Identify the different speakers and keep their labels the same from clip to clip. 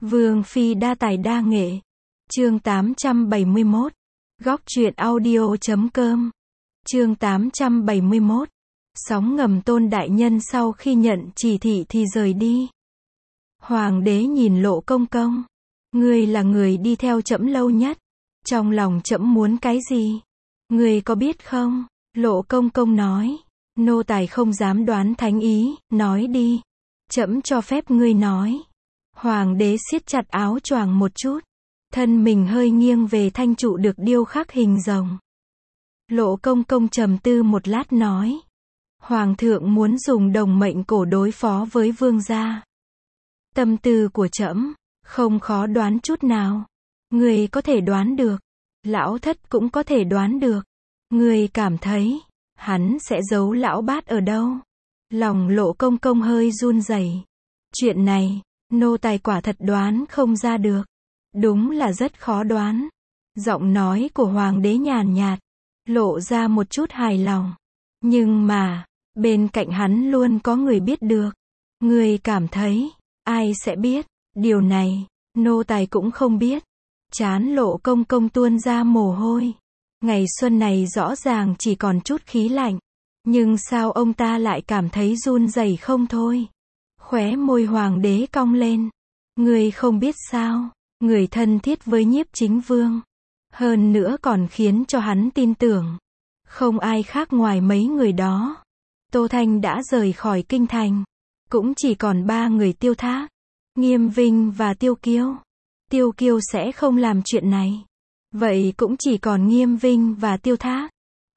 Speaker 1: Vương phi đa tài đa nghệ. Chương 871. Góc truyện audio.com. Chương 871. Sóng ngầm Tôn đại nhân sau khi nhận chỉ thị thì rời đi. Hoàng đế nhìn Lộ Công Công. Ngươi là người đi theo trẫm lâu nhất. Trong lòng trẫm muốn cái gì? Ngươi có biết không? Lộ Công Công nói. Nô tài không dám đoán thánh ý, nói đi. Trẫm cho phép ngươi nói. Hoàng đế siết chặt áo choàng một chút. Thân mình hơi nghiêng về thanh trụ được điêu khắc hình rồng. Lộ Công Công trầm tư một lát nói. Hoàng thượng muốn dùng đồng mệnh cổ đối phó với vương gia. Tâm tư của trẫm không khó đoán chút nào. Người có thể đoán được. Lão thất cũng có thể đoán được. Người cảm thấy hắn sẽ giấu lão bát ở đâu? Lòng Lộ Công Công hơi run rẩy. Chuyện này, nô tài quả thật đoán không ra được. Đúng là rất khó đoán. Giọng nói của hoàng đế nhàn nhạt, lộ ra một chút hài lòng. Nhưng mà, bên cạnh hắn luôn có người biết được. Người cảm thấy, ai sẽ biết? Điều này, nô tài cũng không biết. Trán Lộ Công Công tuôn ra mồ hôi. Ngày xuân này rõ ràng chỉ còn chút khí lạnh. Nhưng sao ông ta lại cảm thấy run rẩy không thôi? Khóe môi hoàng đế cong lên. Người không biết sao? Người thân thiết với Nhiếp Chính Vương. Hơn nữa còn khiến cho hắn tin tưởng. Không ai khác ngoài mấy người đó. Tô Thanh đã rời khỏi kinh thành. Cũng chỉ còn 3 người Tiêu Thác, Nghiêm Vinh và Tiêu Kiêu. Tiêu Kiêu sẽ không làm chuyện này. Vậy cũng chỉ còn Nghiêm Vinh và Tiêu Thác.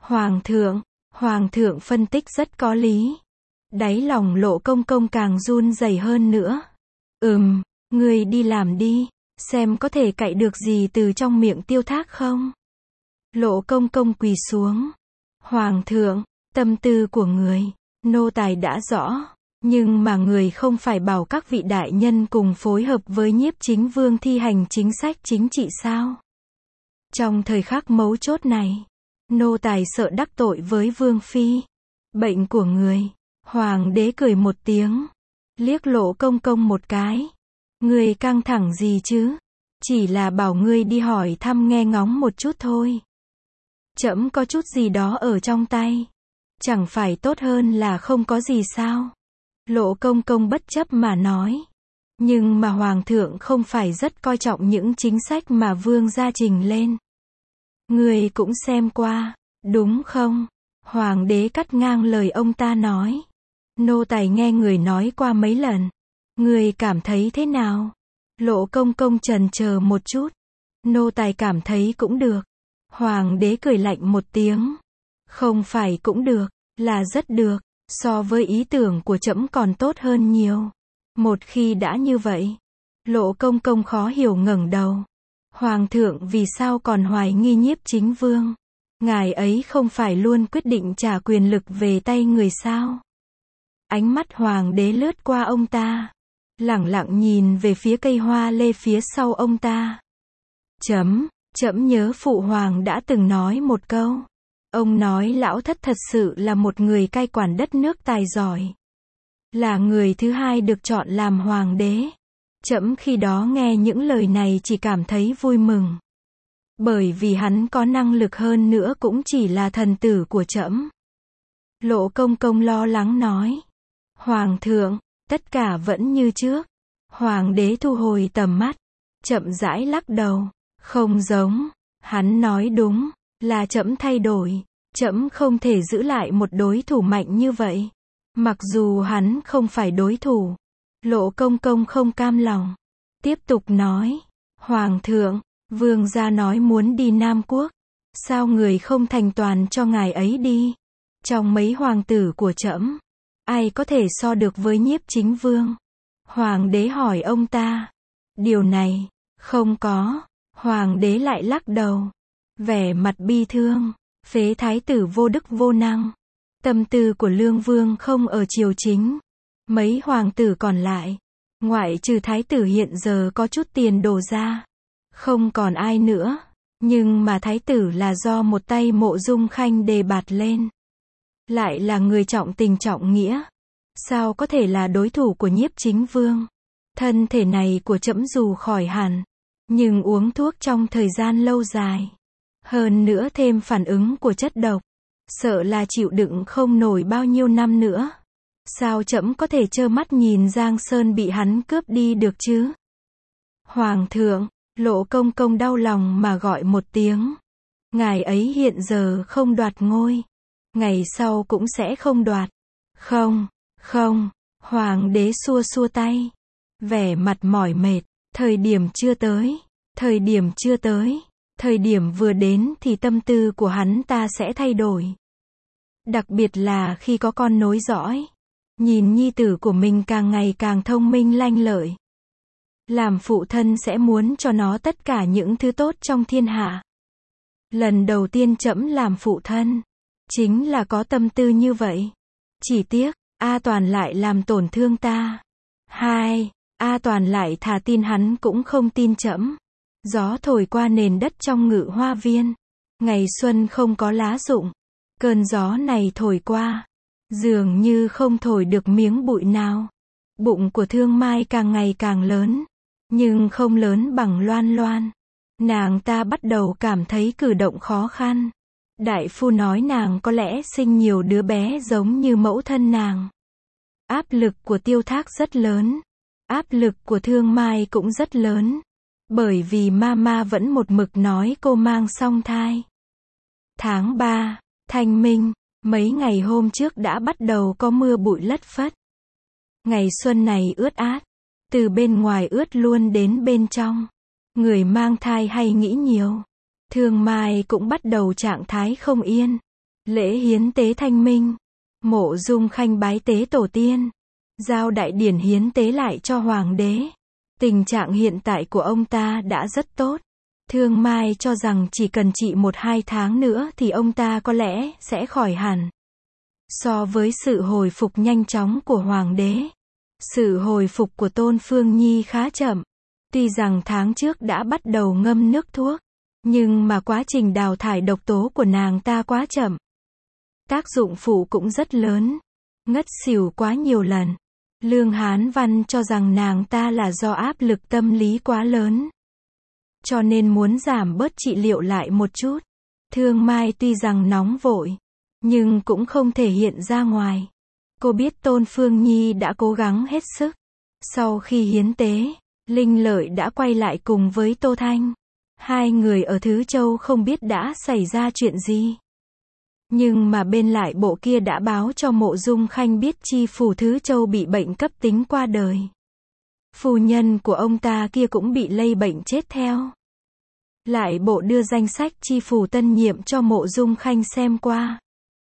Speaker 1: Hoàng thượng phân tích rất có lý. Đáy lòng Lộ Công Công càng run rẩy hơn nữa. Người đi làm đi, xem có thể cạy được gì từ trong miệng Tiêu Thác không? Lộ Công Công quỳ xuống. Hoàng thượng, tâm tư của người, nô tài đã rõ. Nhưng mà người không phải bảo các vị đại nhân cùng phối hợp với Nhiếp Chính Vương thi hành chính sách chính trị sao? Trong thời khắc mấu chốt này, nô tài sợ đắc tội với Vương phi. Bệnh của người. Hoàng đế cười một tiếng, liếc Lộ Công Công một cái. Ngươi căng thẳng gì chứ? Chỉ là bảo ngươi đi hỏi thăm nghe ngóng một chút thôi. Trẫm có chút gì đó ở trong tay. Chẳng phải tốt hơn là không có gì sao? Lộ Công Công bất chấp mà nói. Nhưng mà Hoàng thượng không phải rất coi trọng những chính sách mà Vương gia trình lên. Ngươi cũng xem qua, đúng không? Hoàng đế cắt ngang lời ông ta nói. Nô tài nghe người nói qua mấy lần. Người cảm thấy thế nào? Lộ Công Công chần chờ một chút. Nô tài cảm thấy cũng được. Hoàng đế cười lạnh một tiếng. Không phải cũng được, là rất được. So với ý tưởng của trẫm còn tốt hơn nhiều. Một khi đã như vậy. Lộ Công Công khó hiểu ngẩng đầu. Hoàng thượng vì sao còn hoài nghi Nhiếp Chính Vương? Ngài ấy không phải luôn quyết định trả quyền lực về tay người sao? Ánh mắt hoàng đế lướt qua ông ta. Lẳng lặng nhìn về phía cây hoa lê phía sau ông ta. Trẫm nhớ phụ hoàng đã từng nói một câu. Ông nói lão thất thật sự là một người cai quản đất nước tài giỏi. Là người thứ hai được chọn làm hoàng đế. Trẫm khi đó nghe những lời này chỉ cảm thấy vui mừng. Bởi vì hắn có năng lực hơn nữa cũng chỉ là thần tử của trẫm. Lộ Công Công lo lắng nói. Hoàng thượng, tất cả vẫn như trước. Hoàng đế thu hồi tầm mắt. Chậm rãi lắc đầu. Không giống. Hắn nói đúng. Là trẫm thay đổi. Trẫm không thể giữ lại một đối thủ mạnh như vậy. Mặc dù hắn không phải đối thủ. Lộ Công Công không cam lòng. Tiếp tục nói. Hoàng thượng, Vương gia nói muốn đi Nam Quốc. Sao người không thành toàn cho ngài ấy đi? Trong mấy hoàng tử của trẫm, ai có thể so được với Nhiếp Chính Vương? Hoàng đế hỏi ông ta. Điều này, không có. Hoàng đế lại lắc đầu. Vẻ mặt bi thương. Phế thái tử vô đức vô năng. Tâm tư của Lương Vương không ở triều chính. Mấy hoàng tử còn lại, ngoại trừ thái tử hiện giờ có chút tiền đổ ra. Không còn ai nữa. Nhưng mà thái tử là do một tay Mộ Dung Khanh đề bạt lên. Lại là người trọng tình trọng nghĩa. Sao có thể là đối thủ của Nhiếp Chính Vương? Thân thể này của trẫm dù khỏi hẳn, nhưng uống thuốc trong thời gian lâu dài, hơn nữa thêm phản ứng của chất độc, sợ là chịu đựng không nổi bao nhiêu năm nữa. Sao trẫm có thể trơ mắt nhìn Giang Sơn bị hắn cướp đi được chứ? Hoàng thượng, Lộ công công đau lòng mà gọi một tiếng. Ngài ấy hiện giờ không đoạt ngôi, ngày sau cũng sẽ không đoạt. Không, không, hoàng đế xua xua tay, vẻ mặt mỏi mệt, thời điểm chưa tới, thời điểm chưa tới, thời điểm vừa đến thì tâm tư của hắn ta sẽ thay đổi. Đặc biệt là khi có con nối dõi, nhìn nhi tử của mình càng ngày càng thông minh lanh lợi. Làm phụ thân sẽ muốn cho nó tất cả những thứ tốt trong thiên hạ. Lần đầu tiên trẫm làm phụ thân, chính là có tâm tư như vậy. Chỉ tiếc, A Toàn lại làm tổn thương ta. Hai, A Toàn lại thà tin hắn cũng không tin trẫm. Gió thổi qua nền đất trong Ngự Hoa Viên. Ngày xuân không có lá rụng. Cơn gió này thổi qua, dường như không thổi được miếng bụi nào. Bụng của Thương Mai càng ngày càng lớn, nhưng không lớn bằng Loan Loan. Nàng ta bắt đầu cảm thấy cử động khó khăn. Đại phu nói nàng có lẽ sinh nhiều đứa bé giống như mẫu thân nàng. Áp lực của Tiêu Thác rất lớn. Áp lực của Thương Mai cũng rất lớn. Bởi vì mama vẫn một mực nói cô mang song thai. Tháng 3, Thanh Minh, mấy ngày hôm trước đã bắt đầu có mưa bụi lất phất. Ngày xuân này ướt át, từ bên ngoài ướt luôn đến bên trong. Người mang thai hay nghĩ nhiều. Thương Mai cũng bắt đầu trạng thái không yên. Lễ hiến tế Thanh Minh, Mộ Dung Khanh bái tế tổ tiên, giao đại điển hiến tế lại cho hoàng đế. Tình trạng hiện tại của ông ta đã rất tốt. Thương Mai cho rằng chỉ cần trị 1-2 tháng nữa thì ông ta có lẽ sẽ khỏi hẳn. So với sự hồi phục nhanh chóng của hoàng đế, sự hồi phục của Tôn Phương Nhi khá chậm. Tuy rằng tháng trước đã bắt đầu ngâm nước thuốc, nhưng mà quá trình đào thải độc tố của nàng ta quá chậm. Tác dụng phụ cũng rất lớn. Ngất xỉu quá nhiều lần. Lương Hán Văn cho rằng nàng ta là do áp lực tâm lý quá lớn, cho nên muốn giảm bớt trị liệu lại một chút. Thương Mai tuy rằng nóng vội, nhưng cũng không thể hiện ra ngoài. Cô biết Tôn Phương Nhi đã cố gắng hết sức. Sau khi hiến tế, Linh Lợi đã quay lại cùng với Tô Thanh. Hai người ở Thứ Châu không biết đã xảy ra chuyện gì. Nhưng mà bên lại bộ kia đã báo cho Mộ Dung Khanh biết chi phủ Thứ Châu bị bệnh cấp tính qua đời. Phu nhân của ông ta kia cũng bị lây bệnh chết theo. Lại bộ đưa danh sách chi phủ tân nhiệm cho Mộ Dung Khanh xem qua.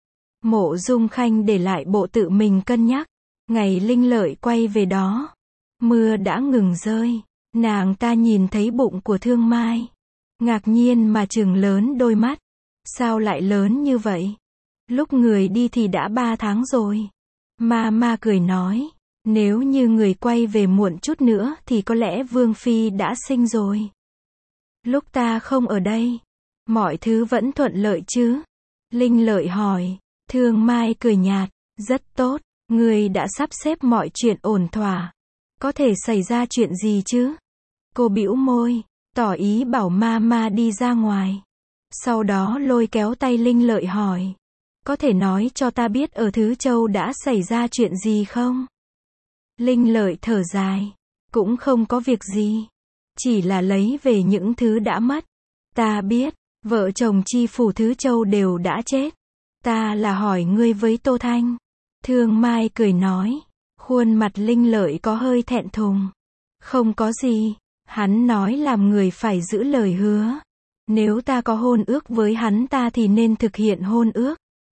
Speaker 1: Mộ Dung Khanh để lại bộ tự mình cân nhắc. Ngày Linh Lợi quay về đó, mưa đã ngừng rơi. Nàng ta nhìn thấy bụng của Thương Mai, ngạc nhiên mà trừng lớn đôi mắt. Sao lại lớn như vậy? Lúc người đi thì đã 3 tháng rồi. Ma cười nói, nếu như người quay về muộn chút nữa thì có lẽ Vương Phi đã sinh rồi. Lúc ta không ở đây, mọi thứ vẫn thuận lợi chứ? Linh Lợi hỏi. Thương Mai cười nhạt, rất tốt, người đã sắp xếp mọi chuyện ổn thỏa. Có thể xảy ra chuyện gì chứ? Cô bĩu môi, tỏ ý bảo ma đi ra ngoài. Sau đó lôi kéo tay Linh Lợi hỏi, có thể nói cho ta biết ở Thứ Châu đã xảy ra chuyện gì không? Linh Lợi thở dài, cũng không có việc gì, chỉ là lấy về những thứ đã mất. Ta biết, vợ chồng chi phủ Thứ Châu đều đã chết. Ta là hỏi ngươi với Tô Thanh. Thương Mai cười nói, khuôn mặt Linh Lợi có hơi thẹn thùng. Không có gì, hắn nói làm người phải giữ lời hứa. Nếu ta có hôn ước với hắn ta thì nên thực hiện hôn ước.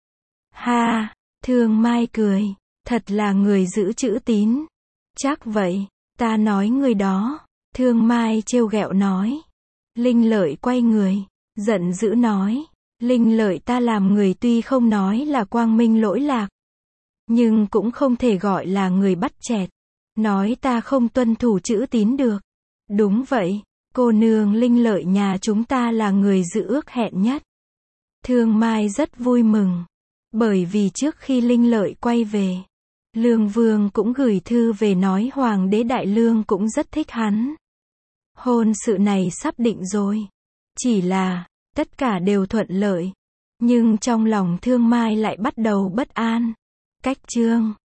Speaker 1: Ha, Thương Mai cười, thật là người giữ chữ tín. Chắc vậy, ta nói người đó. Thương Mai trêu ghẹo nói. Linh Lợi quay người, giận dữ nói. Linh Lợi ta làm người tuy không nói là quang minh lỗi lạc, nhưng cũng không thể gọi là người bắt chẹt. Nói ta không tuân thủ chữ tín được. Đúng vậy, cô nương Linh Lợi nhà chúng ta là người giữ ước hẹn nhất. Thương Mai rất vui mừng, bởi vì trước khi Linh Lợi quay về, Lương Vương cũng gửi thư về nói Hoàng đế Đại Lương cũng rất thích hắn. Hôn sự này sắp định rồi. Chỉ là, tất cả đều thuận lợi. Nhưng trong lòng Thương Mai lại bắt đầu bất an. Cách chương